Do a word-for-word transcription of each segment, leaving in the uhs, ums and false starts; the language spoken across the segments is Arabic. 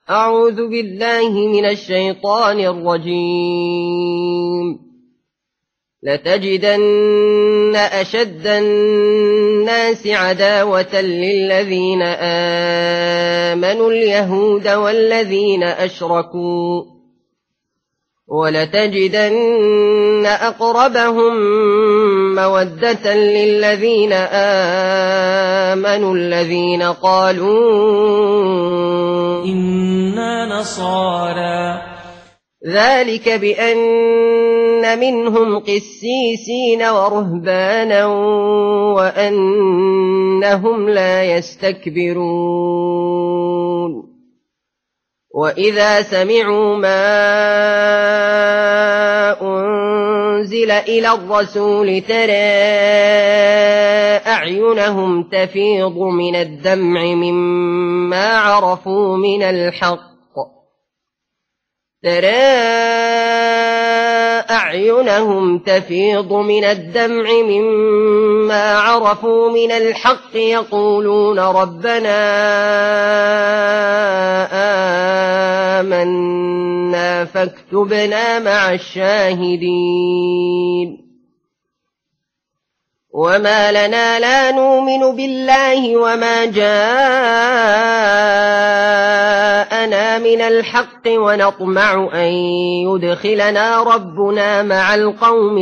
أعوذ بالله من الشيطان الرجيم. لتجدن أشد الناس عداوة للذين آمنوا اليهود والذين أشركوا ولتجدن أقربهم مودة للذين آمنوا الذين قالوا إنا نصارى ذلك بأن منهم قسيسين ورهبانا وأنهم لا يستكبرون وإذا سمعوا ما أنزل إلى الرسول ترى أعينهم تفيض من الدمع مما عرفوا من الحق ترى أعينهم تفيض من الدمع مما عرفوا من الحق يقولون ربنا آمنا فاكتبنا مع الشاهدين وما لنا لا نؤمن بالله وما جاءنا من الحق ونطمع أن يدخلنا ربنا مع القوم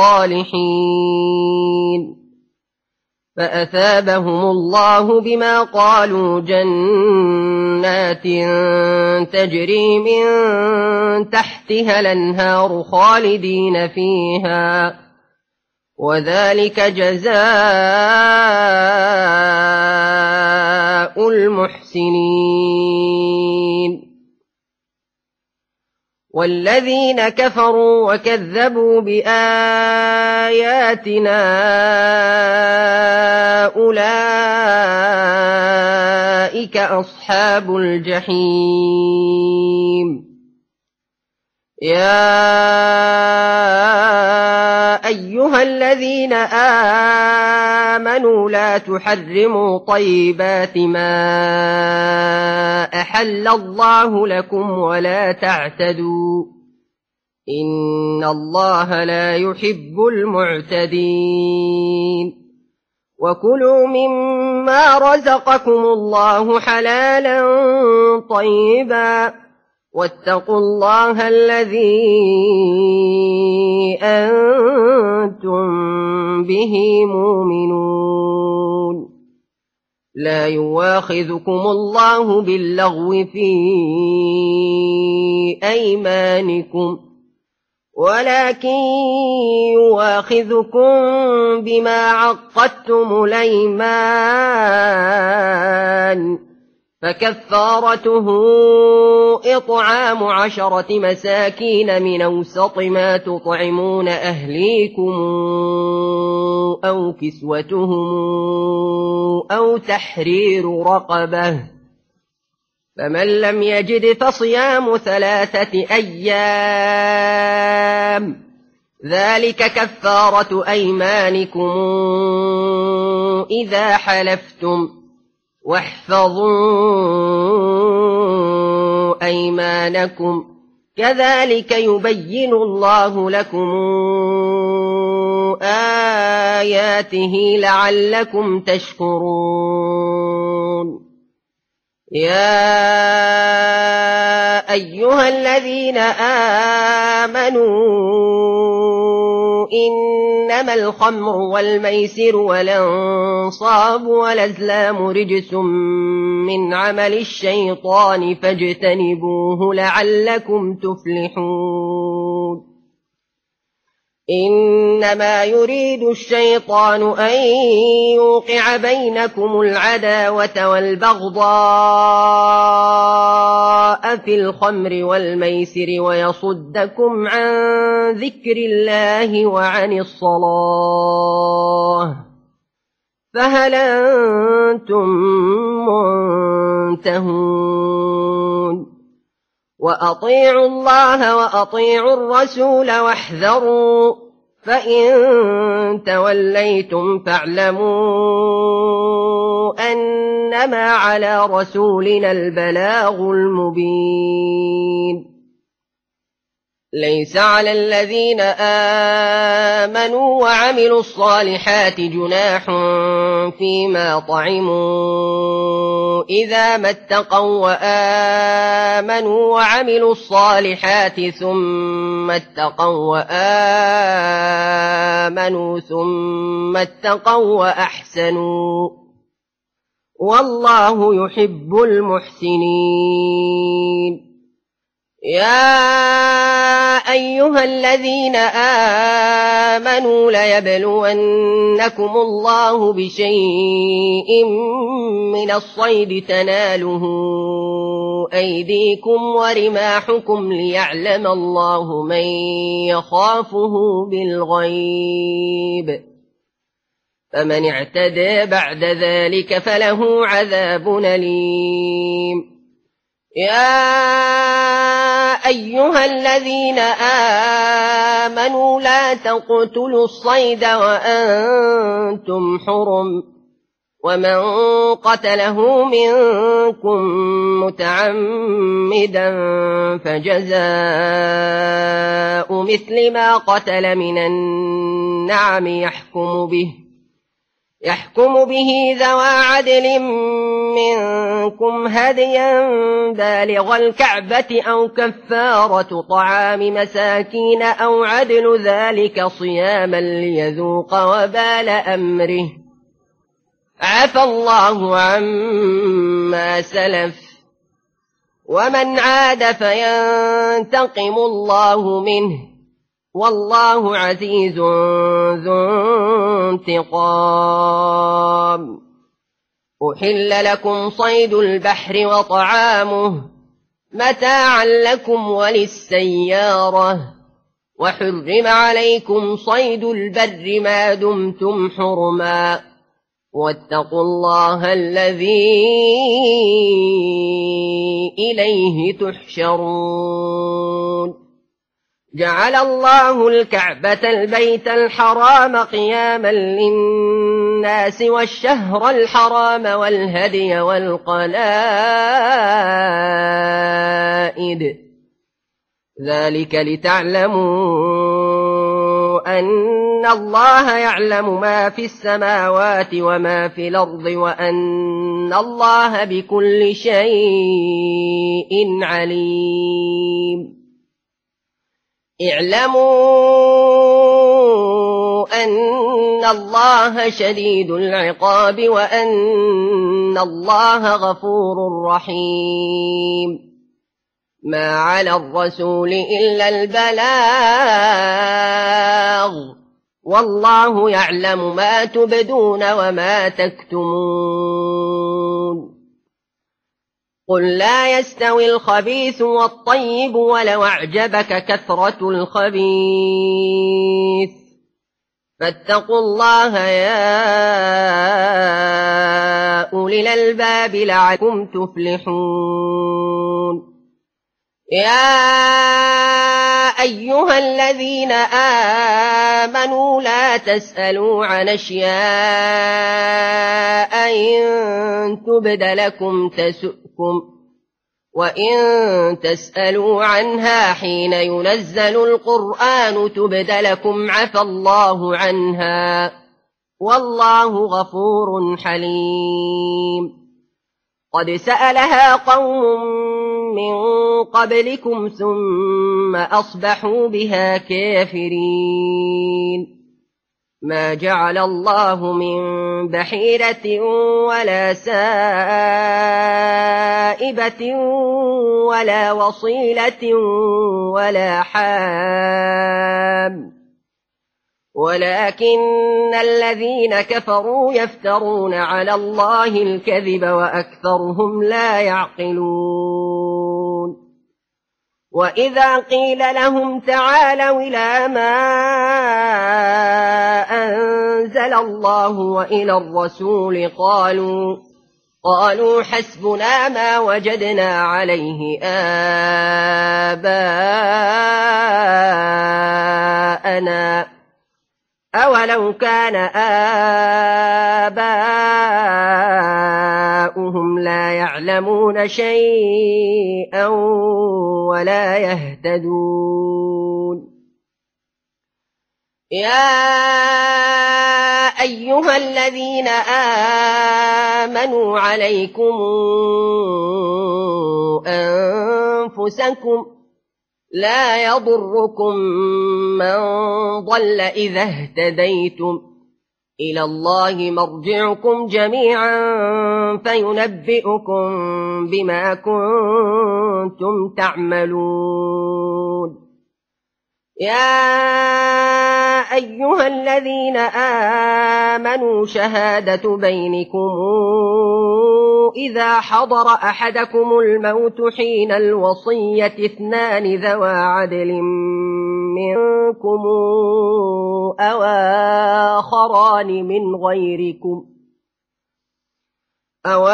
الصالحين فأثابهم الله بما قالوا جنات تجري من تحتها الأنهار خالدين فيها وذلك جزاء المحسنين والذين كفروا وكذبوا بآياتنا أولئك أصحاب الجحيم يا أيها الذين آمنوا لا تحرموا طيبات ما أحل الله لكم ولا تعتدوا إن الله لا يحب المعتدين وكلوا مما رزقكم الله حلالا طيبا واتقوا الله الذي أنتم به مؤمنون لا يواخذكم الله باللغو في أيمانكم ولكن يواخذكم بما عقدتم الأيمان فكفارته إطعام عشرة مساكين من أوسط ما تطعمون أهليكم أو كسوتهم أو تحرير رقبة فمن لم يجد فصيام ثلاثة أيام ذلك كفارة أيمانكم إذا حلفتم واحفظوا أيمانكم كذلك يبين الله لكم آياته لعلكم تشكرون يا أيها الذين آمنوا إنما الخمر والميسر والأنصاب والأزلام رجس من عمل الشيطان فاجتنبوه لعلكم تفلحون إنما يريد الشيطان أن يوقع بينكم العداوة والبغضاء في الخمر والميسر ويصدكم عن ذكر الله وعن الصلاة فهل أنتم منتهون وأطيعوا الله وأطيعوا الرسول واحذروا فإن توليتم فاعلموا أن إنما على رسولنا البلاغ المبين. ليس على الذين آمنوا وعملوا الصالحات جناح فيما طعموا إذا ما اتقوا وآمنوا وعملوا الصالحات ثم اتقوا وآمنوا ثم اتقوا وأحسنوا والله يحب المحسنين. يا أيها الذين آمنوا ليبلونكم الله بشيء من الصيد تناله أيديكم ورماحكم ليعلم الله من يخافه بالغيب، فمن اعتدى بعد ذلك فله عذاب أليم. يا أيها الذين آمنوا لا تقتلوا الصيد وأنتم حرم، ومن قتله منكم متعمدا فجزاء مثل ما قتل من النعم يحكم به يحكم به ذوى عدل منكم هديا بالغ الكعبة أو كفارة طعام مساكين أو عدل ذلك صياما ليذوق وبال أمره، عفى الله عما سلف، ومن عاد فينتقم الله منه، والله عزيز ذو انتقام. أحل لكم صيد البحر وطعامه متاعا لكم وللسيارة، وحرم عليكم صيد البر ما دمتم حرما، واتقوا الله الذي إليه تحشرون. جعل الله الكعبة البيت الحرام قياما للناس والشهر الحرام والهدي والقلائد، ذلك لتعلموا أن الله يعلم ما في السماوات وما في الأرض وأن الله بكل شيء عليم. اعلموا أن الله شديد العقاب وأن الله غفور رحيم. ما على الرسول إلا البلاغ، والله يعلم ما تبدون وما تكتمون. قل لا يستوي الخبيث والطيب ولو أعجبك كثرة الخبيث، فاتقوا الله يا أولي الألباب لعلكم تفلحون. يا أيها الذين آمنوا لا تسألوا عن أشياء إن تبد لكم تسؤكم، وإن تسألوا عنها حين ينزل القرآن تبد لكم عفى الله عنها، والله غفور حليم. قد سألها قوم من قبلكم ثم أصبحوا بها كافرين. ما جعل الله من بحيرة ولا سائبة ولا وصيلة ولا حام، ولكن الذين كفروا يفترون على الله الكذب وأكثرهم لا يعقلون. وإذا قيل لهم تعالوا إلى ما أنزل الله وإلى الرسول قالوا قالوا حسبنا ما وجدنا عليه آباءنا أولو كان آباؤهم لا يعلمون شيئا ولا يهتدون يا أيها الذين آمنوا عليكم أنفسكم لا يضركم من ضل إذا اهتديتم إلى الله مرجعكم جميعا فينبئكم بما كنتم تعملون يا أيها الذين آمنوا شهادة بينكم إذا حضر أحدكم الموت حين الوصية اثنان ذوى عدل منكم أو آخران من غيركم أو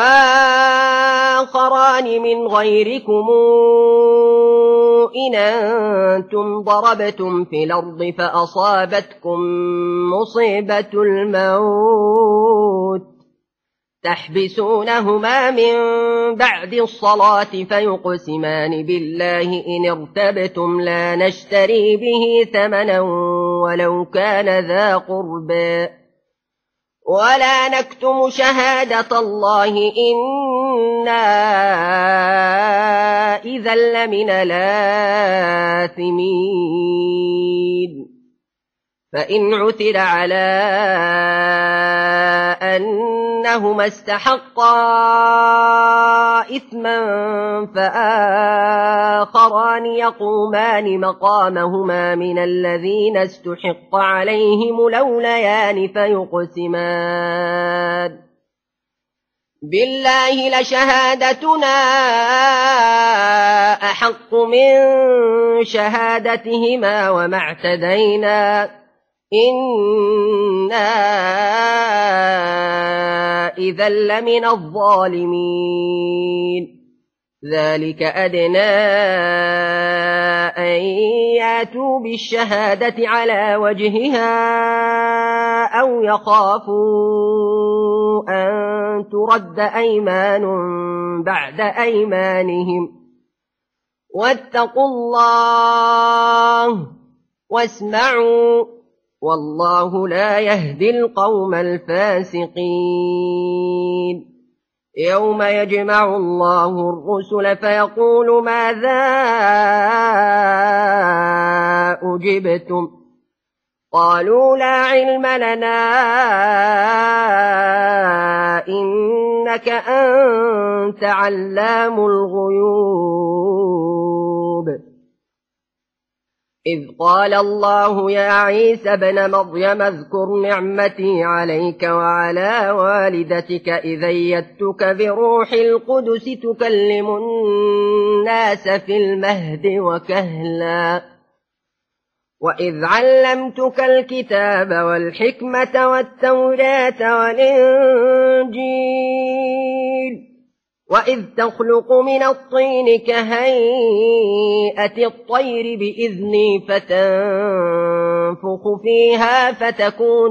آخران من غيركم إن أنتم ضربتم في الأرض فأصابتكم مصيبة الموت تحبسونهما من بعد الصلاة فيقسمان بالله إن ارتبتم لا نشتري به ثمنا ولو كان ذا قربى ولا نكتم شهادة الله إنا إذا لمن الآثمين فإن عثر على أنهما استحقا إثما فآخران يقومان مقامهما من الذين استحق عليهم الأوليان فيقسمان بالله لشهادتنا أحق من شهادتهما وما اعتدينا إنا إذا لمن الظالمين ذلك أدنى أن ياتوا بالشهادة على وجهها أو يخافوا أن ترد أيمان بعد أيمانهم واتقوا الله واسمعوا والله لا يهدي القوم الفاسقين يوم يجمع الله الرسل فيقول ماذا أجبتم قالوا لا علم لنا إنك أنت علام الغيوب إذ قال الله يا عيسى ابن مريم اذكر نعمتي عليك وعلى والدتك إذ أيدتك بروح القدس تكلم الناس في المهد وكهلا وإذ علمتك الكتاب والحكمة والتوراة والإنجيل وإذ تخلق من الطين كهيئة الطير بإذني فتنفخ فيها فتكون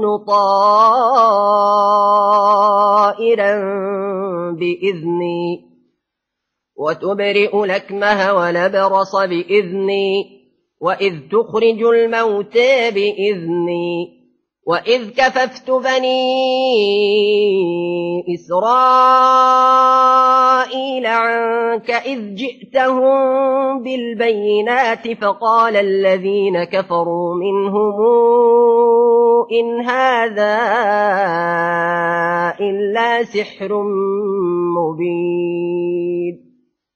طائرا بإذني وتبرئ الأكمه والأبرص بإذني وإذ تخرج الموتى بإذني وإذ كففت بني إسرائيل عنك إذ جئتهم بالبينات فقال الذين كفروا منهم إن هذا إلا سحر مبين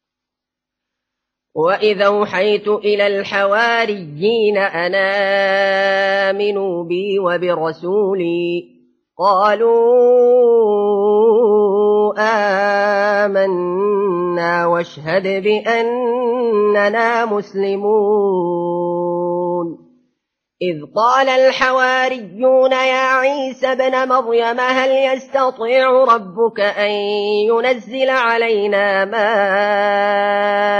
وإذا أوحيت إلى الحواريين أن آمنوا بي وبرسولي قالوا آمنا واشهد بأننا مسلمون إذ قال الحواريون يا عيسى ابن مريم هل يستطيع ربك أن ينزل علينا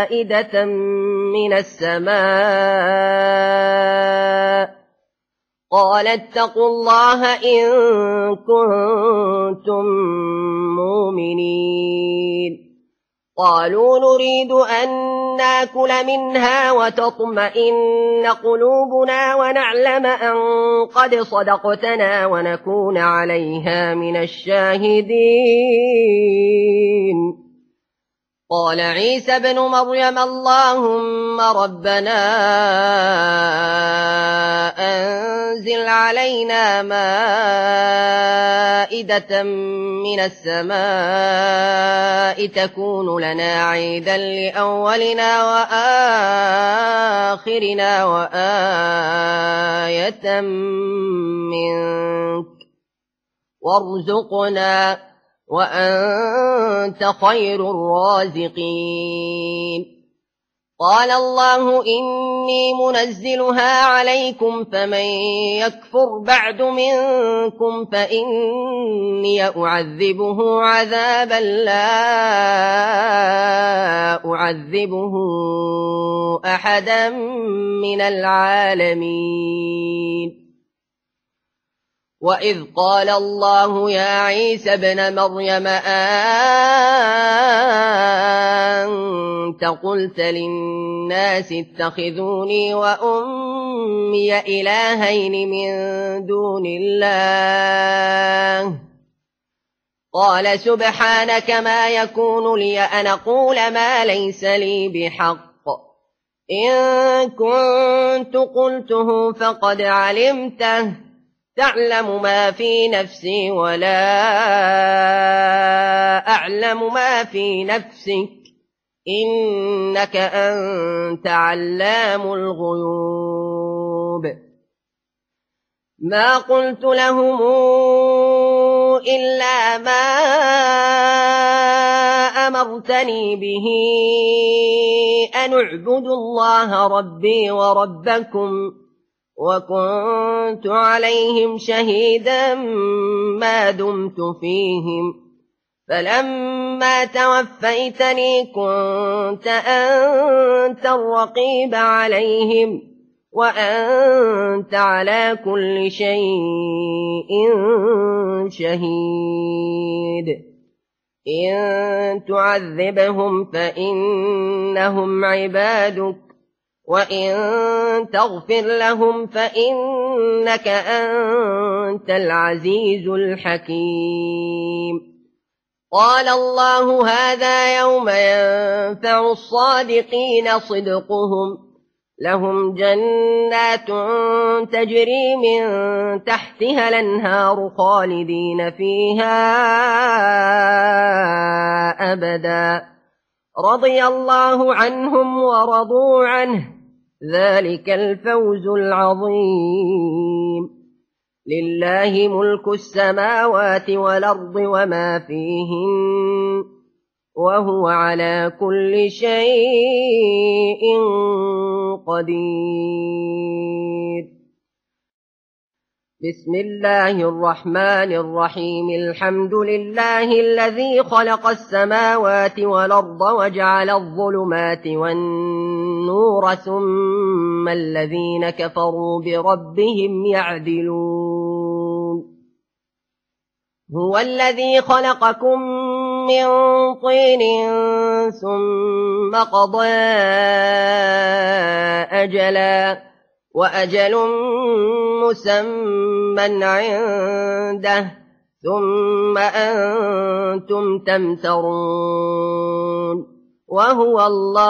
مائدة من السماء قال اتقوا الله إن كنتم مؤمنين قالوا نريد أن ناكل منها وتطمئن قلوبنا ونعلم أن قد صدقتنا ونكون عليها من الشاهدين قال عيسى ابن مريم اللهم ربنا أنزل علينا مائدة من السماء تكون لنا عيدا لأولنا وآخرنا وآية منك وارزقنا وأنت خير الرازقين قال الله إني منزلها عليكم فمن يكفر بعد منكم فإني أعذبه عذابا لا أعذبه أحدا من العالمين وإذ قال الله يا عيسى ابن مريم أنت قلت للناس اتخذوني وأمي إلهين من دون الله قال سبحانك ما يكون لي أن أقول ما ليس لي بحق إن كنت قلته فقد علمته تعلم ما في نفسي ولا أعلم ما في نفسك إنك أنت علام الغيوب ما قلت لهم إلا ما أمرتني به أن اعبدوا الله ربي وربكم وكنت عليهم شهيدا ما دمت فيهم فلما توفيتني كنت أنت الرقيب عليهم وأنت على كل شيء شهيد إن تعذبهم فإنهم عبادك وإن تغفر لهم فإنك أنت العزيز الحكيم قال الله هذا يوم ينفع الصادقين صدقهم لهم جنات تجري من تحتها الأنهار خالدين فيها أبدا رضي الله عنهم ورضوا عنه ذلك الفوز العظيم لله ملك السماوات والأرض وما فيهن وهو على كل شيء قدير بسم الله الرحمن الرحيم الحمد لله الذي خلق السماوات والأرض وجعل الظلمات والنور ثم الذين كفروا بربهم يعدلون هو الذي خلقكم من طين ثم قضى أجلا وأجل مسمى عنده ثم أنتم تمترون وهو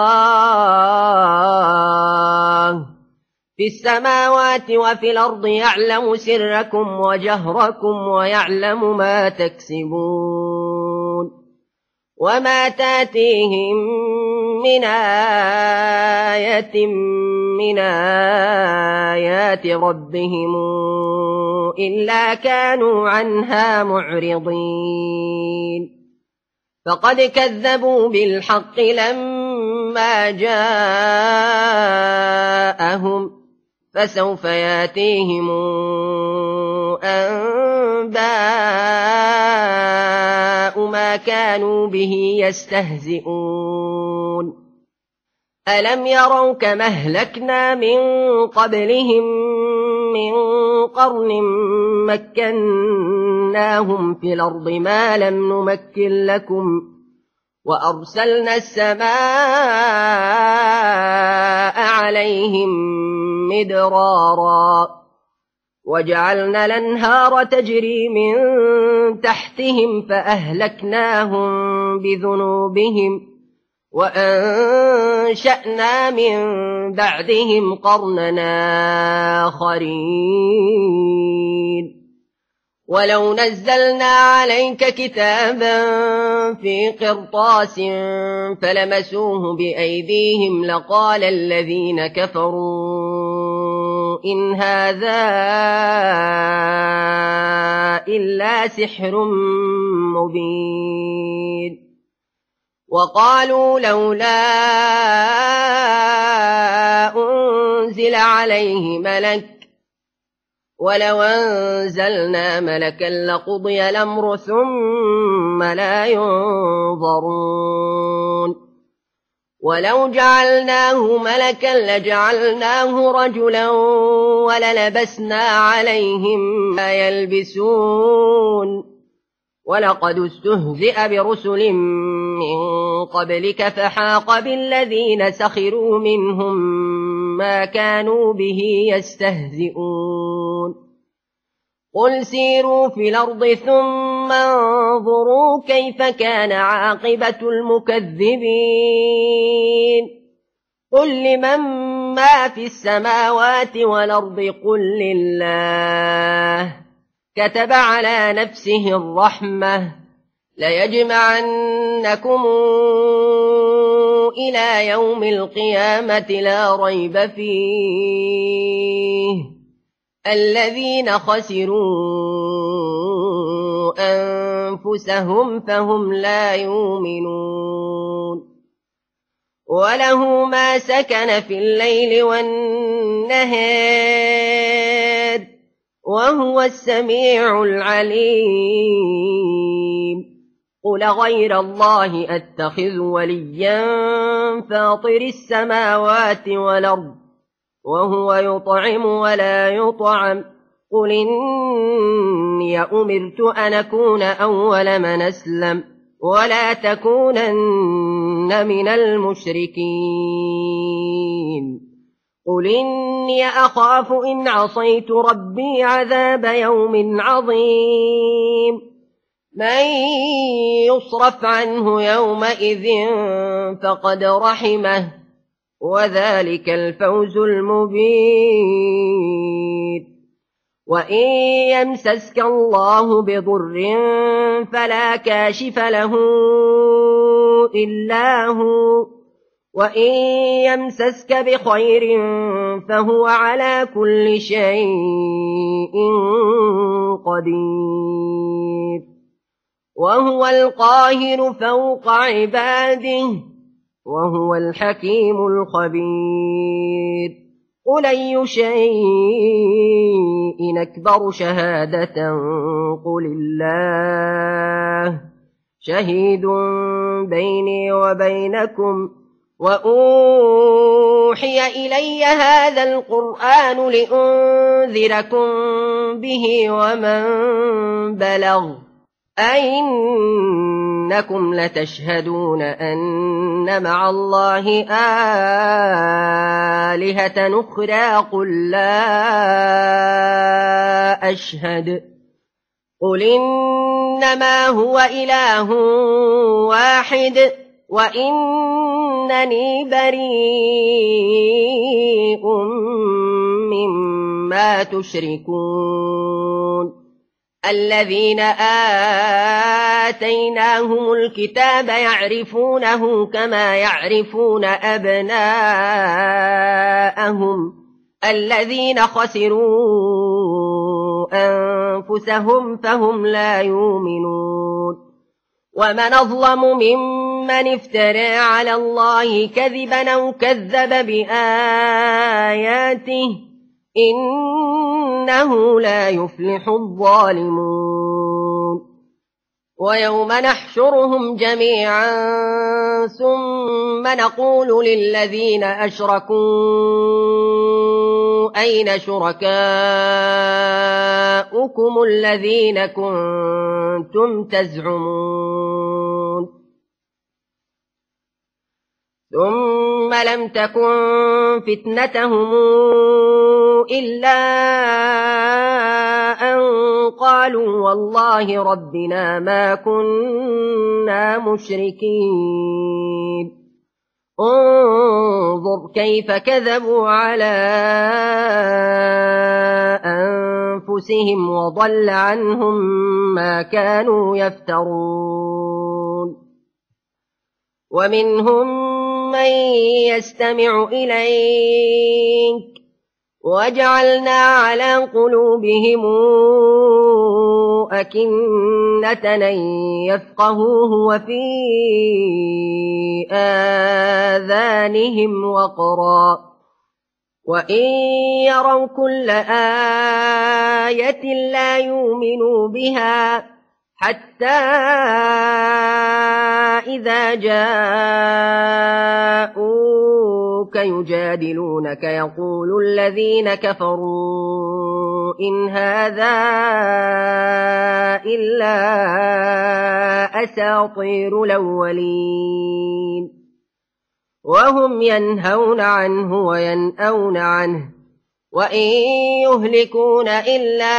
الله في السماوات وفي الأرض يعلم سركم وجهركم ويعلم ما تكسبون وما تاتيهم من آية من آيات ربهم إلا كانوا عنها معرضين فقد كذبوا بالحق لما جاءهم فسوف ياتيهم أنباء ما كانوا به يستهزئون ألم يروا كما أهلكنا من قبلهم من قرن مكناهم في الأرض ما لم نمكن لكم وأرسلنا السماء عليهم مدرارا وجعلنا الأنهار تجري من تحتهم فأهلكناهم بذنوبهم وأنشأنا من بعدهم قرننا آخرين ولو نزلنا عليك كتابا في قرطاس فلمسوه بأيديهم لقال الذين كفروا إن هذا إلا سحر مبين وقالوا لولا أنزل عليه ملك ولو أنزلنا ملكا لقضي الأمر ثم لا ينظرون ولو جعلناه ملكا لجعلناه رجلا وللبسنا عليهم ما يلبسون ولقد استهزئ برسل من قبلك فحاق بالذين سخروا منهم ما كانوا به يستهزئون قل سيروا في الأرض ثم انظروا كيف كان عاقبة المكذبين قل لمن ما في السماوات والأرض قل لله كتب على نفسه الرحمة ليجمعنكم إلى يوم القيامة لا ريب فيه الذين خسروا أنفسهم فهم لا يؤمنون وله ما سكن في الليل والنهار وهو السميع العليم قل غير الله أتخذ وليا فاطر السماوات والأرض وهو يطعم ولا يطعم قل إني أمرت أن أكون أول من أسلم ولا تكونن من المشركين قل إني أخاف إن عصيت ربي عذاب يوم عظيم من يصرف عنه يومئذ فقد رحمه وذلك الفوز المبين وإن يمسسك الله بضر فلا كاشف له إلا هو وإن يمسسك بخير فهو على كل شيء قدير وهو القاهر فوق عباده وهو الحكيم الخبير قل أي شيء أكبر شهادة قل الله شهيد بيني وبينكم وأوحي إلي هذا القرآن لأنذركم به ومن بلغ أئنكم لتشهدون أن مع الله آلهة أخرى قل لا أشهد قل إنما هو إله واحد وإنني بريء مما تشركون الذين آتيناهم الكتاب يعرفونه كما يعرفون أبناءهم الذين خسروا أنفسهم فهم لا يؤمنون ومن أظلم ممن افترى على الله كذبا أو كذب بآياته إنه لا يفلح الظالمون ويوم نحشرهم جميعا ثم نقول للذين أشركوا أين شركاؤكم الذين كنتم تزعمون ثم لم تكن فتنتهم إلا أن قالوا والله ربنا ما كنا مشركين انظر كيف كذبوا على أنفسهم وضل عنهم ما كانوا يفترون ومنهم من يستمع إليك وجعلنا على قلوبهم أكنة أن يفقهوه وفي آذانهم وقرا وإن يروا كل آية لا يؤمنوا بها حتى إذا جاءوك يجادلونك يقول الذين كفروا إن هذا إلا أساطير الأولين وهم ينهون عنه وينأون عنه وإن يهلكون إلا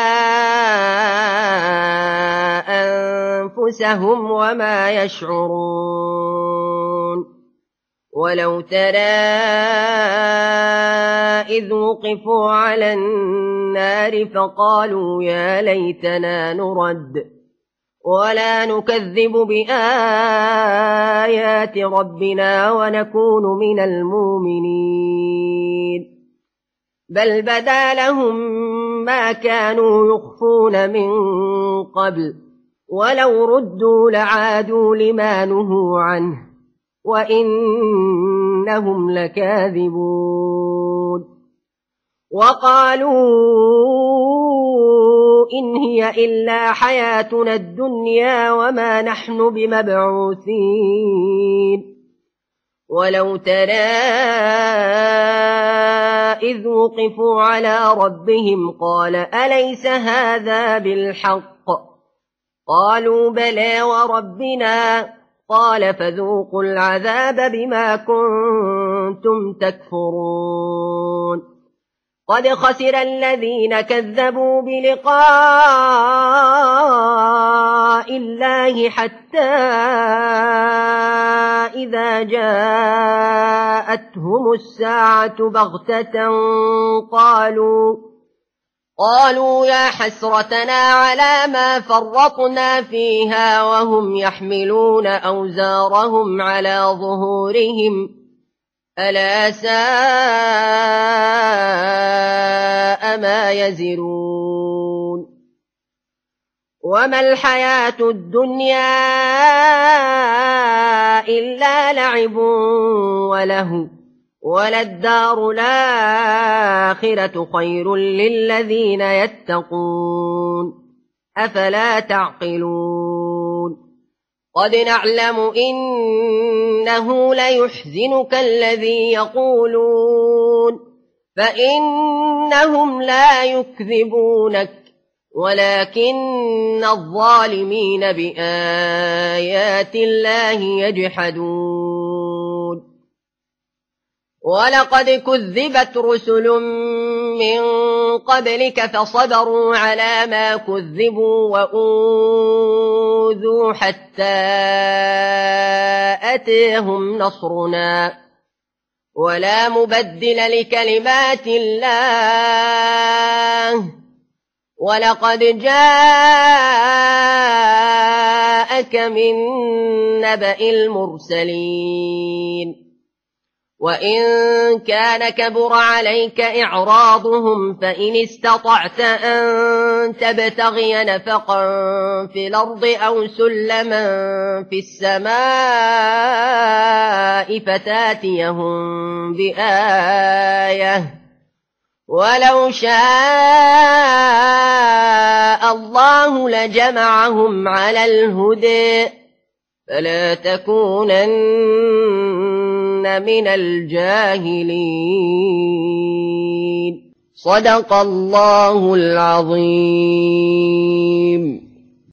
أنفسهم وما يشعرون ولو ترى إذ وقفوا على النار فقالوا يا ليتنا نرد ولا نكذب بآيات ربنا ونكون من المؤمنين بل بدا لهم ما كانوا يخفون من قبل ولو ردوا لعادوا لما نهوا عنه وإنهم لكاذبون وقالوا إن هي إلا حياتنا الدنيا وما نحن بمبعوثين ولو ترى إذ وقفوا على ربهم قال أليس هذا بالحق قالوا بلى وربنا قال فذوقوا العذاب بما كنتم تكفرون قد خسر الذين كذبوا بلقاء الله حتى إذا جاءتهم الساعة بغتة قالوا قالوا يا حسرتنا على ما فرطنا فيها وهم يحملون أوزارهم على ظهورهم ألا ساء ما يزرون وما الحياة الدنيا إلا لعب وله وللدار الآخرة خير للذين يتقون أفلا تعقلون قد نعلم إنه ليحزنك الذي يقولون فإنهم لا يكذبونك ولكن الظالمين بآيات الله يجحدون ولقد كذبت رسل من قبلك فصبروا على ما كذبوا وأوذوا حتى أتيهم نصرنا ولا مبدل لكلمات الله ولقد جاءك من نبأ المرسلين وإن كان كبر عليك إعراضهم فإن استطعت أن تبتغي نفقا في الأرض أو سلما في السماء فتاتيهم بآية ولو شاء الله لجمعهم على الهدى فلا تكونن من الجاهلين صدق الله العظيم.